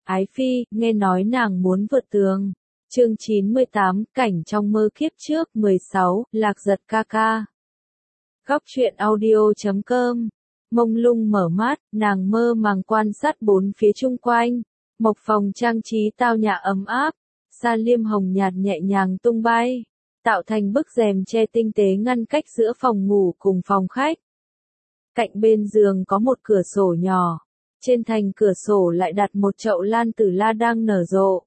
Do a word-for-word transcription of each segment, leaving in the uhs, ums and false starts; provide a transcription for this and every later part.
Ái Phi, nghe nói nàng muốn vượt tường. Chương chín mươi tám, cảnh trong mơ kiếp trước. Mười sáu, Lạc Giật ca ca. Góc truyện audio chấm com. Mông lung mở mắt, nàng mơ màng quan sát bốn phía chung quanh. Mộc phòng trang trí tao nhã ấm áp, sa liêm hồng nhạt nhẹ nhàng tung bay, tạo thành bức rèm che tinh tế ngăn cách giữa phòng ngủ cùng phòng khách. Cạnh bên giường có một cửa sổ nhỏ, trên thành cửa sổ lại đặt một chậu lan tử la đang nở rộ.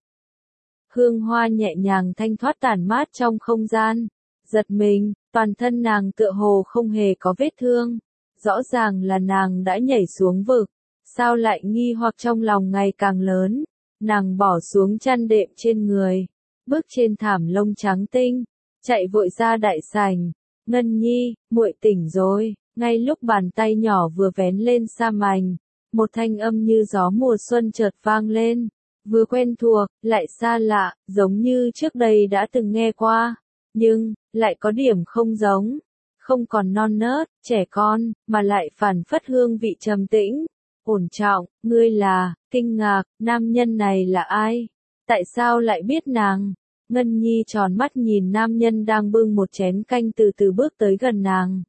Hương hoa nhẹ nhàng thanh thoát tản mát trong không gian. Giật mình, toàn thân nàng tựa hồ không hề có vết thương. Rõ ràng là nàng đã nhảy xuống vực. Sao lại nghi hoặc trong lòng ngày càng lớn. Nàng bỏ xuống chăn đệm trên người, bước trên thảm lông trắng tinh, chạy vội ra đại sảnh. Ngân Nhi, muội tỉnh rồi. Ngay lúc bàn tay nhỏ vừa vén lên sa mảnh, một thanh âm như gió mùa xuân chợt vang lên, vừa quen thuộc, lại xa lạ, giống như trước đây đã từng nghe qua, nhưng lại có điểm không giống, không còn non nớt, trẻ con, mà lại phản phất hương vị trầm tĩnh, ổn trọng. Ngươi là? Kinh ngạc, nam nhân này là ai? Tại sao lại biết nàng? Ngân Nhi tròn mắt nhìn nam nhân đang bưng một chén canh từ từ bước tới gần nàng.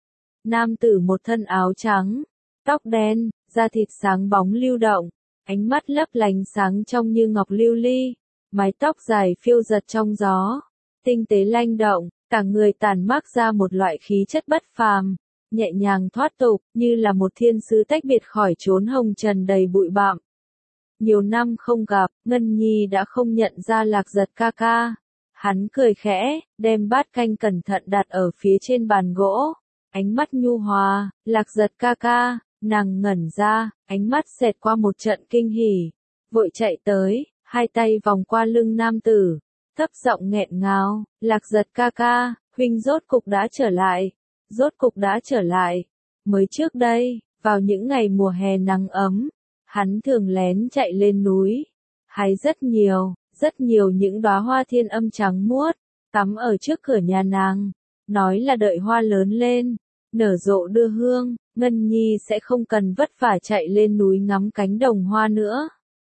Nam tử một thân áo trắng, tóc đen, da thịt sáng bóng lưu động, ánh mắt lấp lánh sáng trong như ngọc lưu ly, mái tóc dài phiêu giật trong gió, tinh tế lanh động, cả người tản mát ra một loại khí chất bất phàm, nhẹ nhàng thoát tục, như là một thiên sứ tách biệt khỏi chốn hồng trần đầy bụi bặm. Nhiều năm không gặp, Ngân Nhi đã không nhận ra Lạc Giật ca ca. Hắn cười khẽ, đem bát canh cẩn thận đặt ở phía trên bàn gỗ. Ánh mắt nhu hòa, Lạc Giật ca ca, nàng ngẩn ra, ánh mắt xẹt qua một trận kinh hỉ. Vội chạy tới, hai tay vòng qua lưng nam tử, thấp giọng nghẹn ngào, Lạc Giật ca ca, huynh rốt cục đã trở lại, rốt cục đã trở lại. Mới trước đây, vào những ngày mùa hè nắng ấm, hắn thường lén chạy lên núi, hái rất nhiều, rất nhiều những đóa hoa thiên âm trắng muốt, cắm ở trước cửa nhà nàng, nói là đợi hoa lớn lên, nở rộ đưa hương, Ngân Nhi sẽ không cần vất vả chạy lên núi ngắm cánh đồng hoa nữa.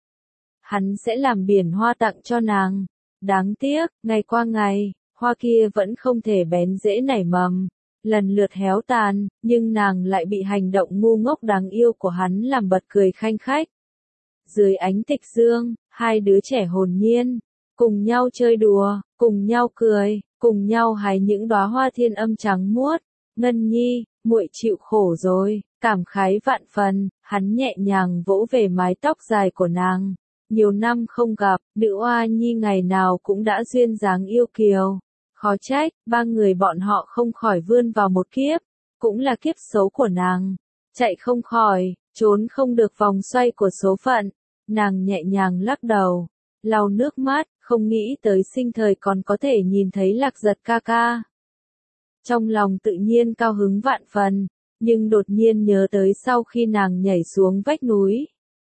Hắn sẽ làm biển hoa tặng cho nàng. Đáng tiếc, ngày qua ngày, hoa kia vẫn không thể bén rễ nảy mầm, lần lượt héo tàn, nhưng nàng lại bị hành động ngu ngốc đáng yêu của hắn làm bật cười khanh khách. Dưới ánh tịch dương, hai đứa trẻ hồn nhiên, cùng nhau chơi đùa, cùng nhau cười, cùng nhau hái những đóa hoa thiên âm trắng muốt. Ngân Nhi, muội chịu khổ rồi, cảm khái vạn phần, hắn nhẹ nhàng vỗ về mái tóc dài của nàng. Nhiều năm không gặp, nữ oa nhi ngày nào cũng đã duyên dáng yêu kiều. Khó trách, ba người bọn họ không khỏi vươn vào một kiếp, cũng là kiếp xấu của nàng. Chạy không khỏi, trốn không được vòng xoay của số phận. Nàng nhẹ nhàng lắc đầu, lau nước mắt, không nghĩ tới sinh thời còn có thể nhìn thấy Lạc Giật ca ca. Trong lòng tự nhiên cao hứng vạn phần, nhưng đột nhiên nhớ tới sau khi nàng nhảy xuống vách núi.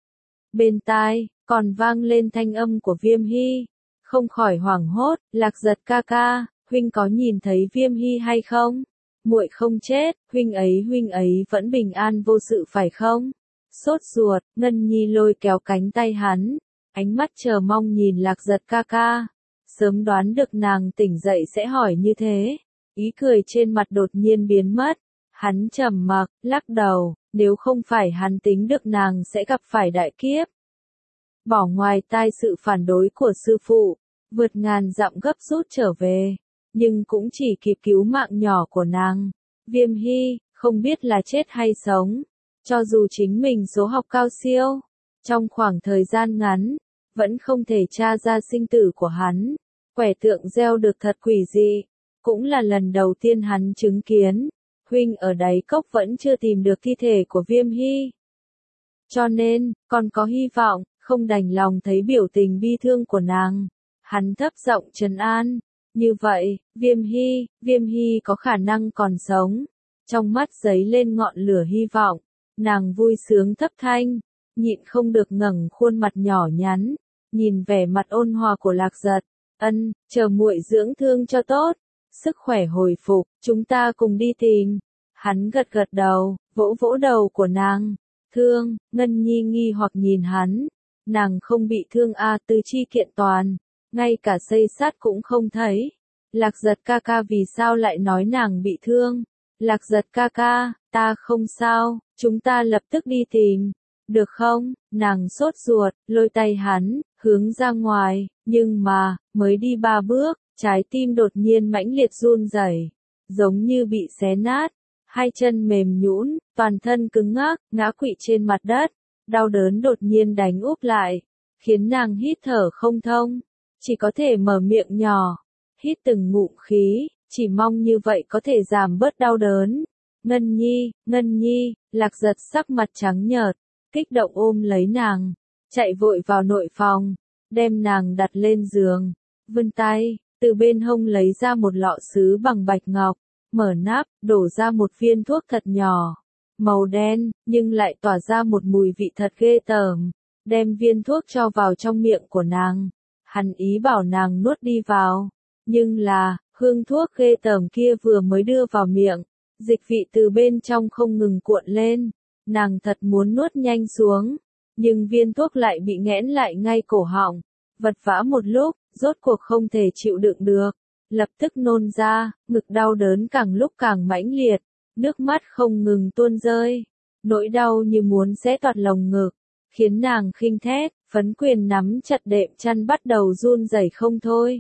Bên tai, còn vang lên thanh âm của Viêm Hy, không khỏi hoảng hốt, Lạc Giật ca ca, huynh có nhìn thấy Viêm Hy hay không? Muội không chết, huynh ấy huynh ấy vẫn bình an vô sự phải không? Sốt ruột, Ngân Nhi lôi kéo cánh tay hắn, ánh mắt chờ mong nhìn Lạc Giật ca ca, sớm đoán được nàng tỉnh dậy sẽ hỏi như thế. Ý cười trên mặt đột nhiên biến mất, hắn trầm mặc, lắc đầu, nếu không phải hắn tính được nàng sẽ gặp phải đại kiếp. Bỏ ngoài tai sự phản đối của sư phụ, vượt ngàn dặm gấp rút trở về, nhưng cũng chỉ kịp cứu mạng nhỏ của nàng. Viêm Hy, không biết là chết hay sống, cho dù chính mình số học cao siêu, trong khoảng thời gian ngắn, vẫn không thể tra ra sinh tử của hắn. Quẻ tượng gieo được thật quỷ dị. Cũng là lần đầu tiên hắn chứng kiến, huynh ở đáy cốc vẫn chưa tìm được thi thể của Viêm Hy. Cho nên, còn có hy vọng, không đành lòng thấy biểu tình bi thương của nàng. Hắn thấp giọng trấn an, như vậy, Viêm Hy, Viêm Hy có khả năng còn sống. Trong mắt giấy lên ngọn lửa hy vọng, nàng vui sướng thấp thanh, nhịn không được ngẩng khuôn mặt nhỏ nhắn, nhìn vẻ mặt ôn hòa của Lạc Giật, ân, chờ muội dưỡng thương cho tốt. Sức khỏe hồi phục, chúng ta cùng đi tìm. Hắn gật gật đầu, vỗ vỗ đầu của nàng. Thương, Ngân Nhi nghi hoặc nhìn hắn. Nàng không bị thương a, tứ chi kiện toàn, ngay cả xây sát cũng không thấy. Lạc Giật ca ca vì sao lại nói nàng bị thương? Lạc Giật ca ca, ta không sao, chúng ta lập tức đi tìm, được không? Nàng sốt ruột, lôi tay hắn, hướng ra ngoài, nhưng mà, mới đi ba bước, trái tim đột nhiên mãnh liệt run rẩy, giống như bị xé nát, hai chân mềm nhũn, toàn thân cứng ngắc, ngã quỵ trên mặt đất, đau đớn đột nhiên đánh úp lại, khiến nàng hít thở không thông, chỉ có thể mở miệng nhỏ, hít từng ngụm khí, chỉ mong như vậy có thể giảm bớt đau đớn. Ngân Nhi, Ngân Nhi, Lạc Giật sắc mặt trắng nhợt, kích động ôm lấy nàng, chạy vội vào nội phòng, đem nàng đặt lên giường, vươn tay, từ bên hông lấy ra một lọ sứ bằng bạch ngọc, mở nắp, đổ ra một viên thuốc thật nhỏ, màu đen, nhưng lại tỏa ra một mùi vị thật ghê tởm, đem viên thuốc cho vào trong miệng của nàng, hắn ý bảo nàng nuốt đi vào, nhưng là, hương thuốc ghê tởm kia vừa mới đưa vào miệng, dịch vị từ bên trong không ngừng cuộn lên, nàng thật muốn nuốt nhanh xuống, nhưng viên thuốc lại bị nghẽn lại ngay cổ họng, vật vã một lúc, rốt cuộc không thể chịu đựng được, lập tức nôn ra, ngực đau đớn càng lúc càng mãnh liệt, nước mắt không ngừng tuôn rơi, nỗi đau như muốn xé toạc lồng ngực, khiến nàng khinh thét, phấn quyền nắm chặt đệm chăn bắt đầu run rẩy không thôi.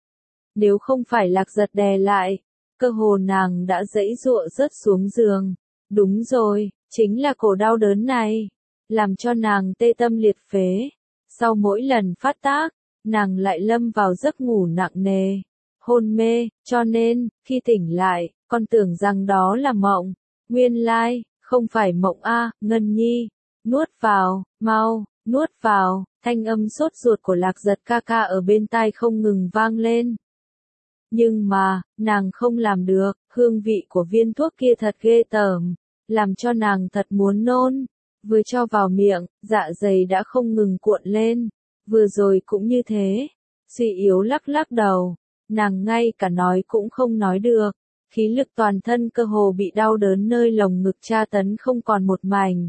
Nếu không phải Lạc Giật đè lại, cơ hồ nàng đã giãy giụa rớt xuống giường. Đúng rồi, chính là cổ đau đớn này, làm cho nàng tê tâm liệt phế. Sau mỗi lần phát tác, nàng lại lâm vào giấc ngủ nặng nề, hôn mê, cho nên, khi tỉnh lại, con tưởng rằng đó là mộng. Nguyên lai, không phải mộng a, Ngân Nhi, nuốt vào, mau, nuốt vào, thanh âm sốt ruột của Lạc Giật ca ca ở bên tai không ngừng vang lên. Nhưng mà, nàng không làm được, hương vị của viên thuốc kia thật ghê tởm, làm cho nàng thật muốn nôn, vừa cho vào miệng, dạ dày đã không ngừng cuộn lên, vừa rồi cũng như thế, suy yếu lắc lắc đầu, nàng ngay cả nói cũng không nói được, khí lực toàn thân cơ hồ bị đau đớn nơi lồng ngực tra tấn không còn một mảnh.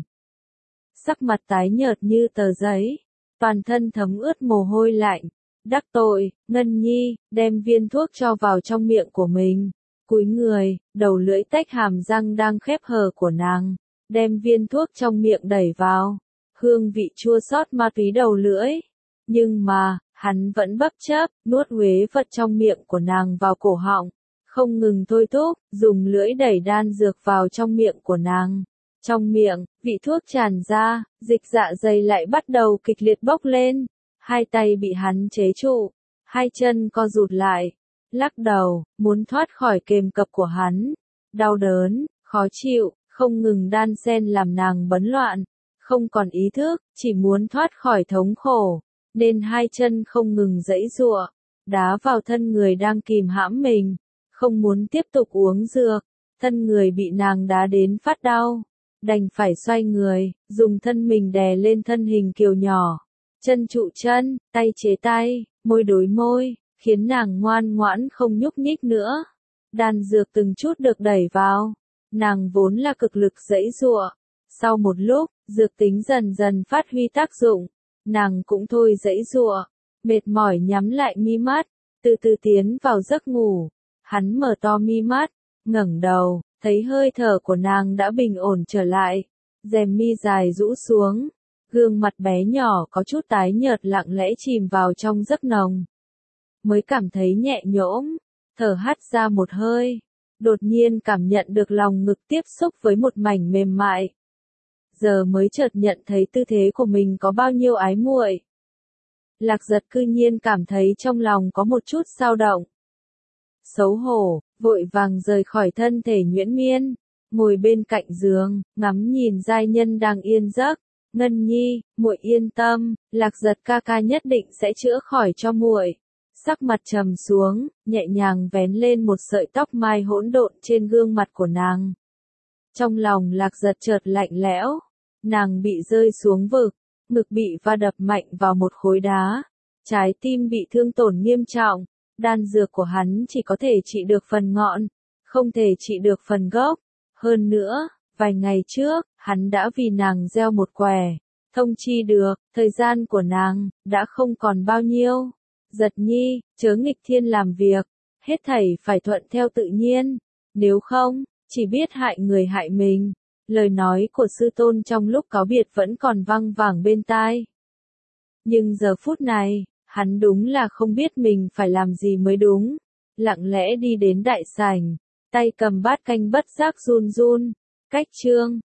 Sắc mặt tái nhợt như tờ giấy, toàn thân thấm ướt mồ hôi lạnh. Đắc tội, Ngân Nhi, đem viên thuốc cho vào trong miệng của mình, cúi người, đầu lưỡi tách hàm răng đang khép hờ của nàng, đem viên thuốc trong miệng đẩy vào, hương vị chua xót ma túy đầu lưỡi, nhưng mà, hắn vẫn bất chấp, nuốt uế vật trong miệng của nàng vào cổ họng, không ngừng thôi thúc, dùng lưỡi đẩy đan dược vào trong miệng của nàng. Trong miệng, vị thuốc tràn ra, dịch dạ dày lại bắt đầu kịch liệt bốc lên. Hai tay bị hắn chế trụ, hai chân co rụt lại, lắc đầu, muốn thoát khỏi kềm cập của hắn. Đau đớn, khó chịu, không ngừng đan xen làm nàng bấn loạn, không còn ý thức, chỉ muốn thoát khỏi thống khổ, nên hai chân không ngừng giãy giụa, đá vào thân người đang kìm hãm mình, không muốn tiếp tục uống dược, thân người bị nàng đá đến phát đau, đành phải xoay người, dùng thân mình đè lên thân hình kiều nhỏ. Chân trụ chân, tay chế tay, môi đối môi, khiến nàng ngoan ngoãn không nhúc nhích nữa. Đan dược từng chút được đẩy vào, nàng vốn là cực lực giãy giụa. Sau một lúc, dược tính dần dần phát huy tác dụng, nàng cũng thôi giãy giụa, mệt mỏi nhắm lại mi mắt, từ từ tiến vào giấc ngủ. Hắn mở to mi mắt, ngẩng đầu, thấy hơi thở của nàng đã bình ổn trở lại, rèm mi dài rũ xuống. Gương mặt bé nhỏ có chút tái nhợt lặng lẽ chìm vào trong giấc nồng. Mới cảm thấy nhẹ nhõm, thở hắt ra một hơi, đột nhiên cảm nhận được lòng ngực tiếp xúc với một mảnh mềm mại. Giờ mới chợt nhận thấy tư thế của mình có bao nhiêu ái muội. Lạc Giật cư nhiên cảm thấy trong lòng có một chút dao động. Xấu hổ, vội vàng rời khỏi thân thể Nhuyễn Miên, ngồi bên cạnh giường, ngắm nhìn giai nhân đang yên giấc. Ngân Nhi, muội yên tâm, Lạc Giật ca ca nhất định sẽ chữa khỏi cho muội. Sắc mặt trầm xuống, nhẹ nhàng vén lên một sợi tóc mai hỗn độn trên gương mặt của nàng. Trong lòng Lạc Giật chợt lạnh lẽo, nàng bị rơi xuống vực, ngực bị va đập mạnh vào một khối đá, trái tim bị thương tổn nghiêm trọng, đan dược của hắn chỉ có thể trị được phần ngọn, không thể trị được phần gốc. Hơn nữa, vài ngày trước, hắn đã vì nàng gieo một quẻ, thông chi được, thời gian của nàng, đã không còn bao nhiêu. Giật nhi, chớ nghịch thiên làm việc, hết thảy phải thuận theo tự nhiên, nếu không, chỉ biết hại người hại mình. Lời nói của sư tôn trong lúc cáo biệt vẫn còn văng vẳng bên tai. Nhưng giờ phút này, hắn đúng là không biết mình phải làm gì mới đúng. Lặng lẽ đi đến đại sảnh, tay cầm bát canh bất giác run run. Cách chương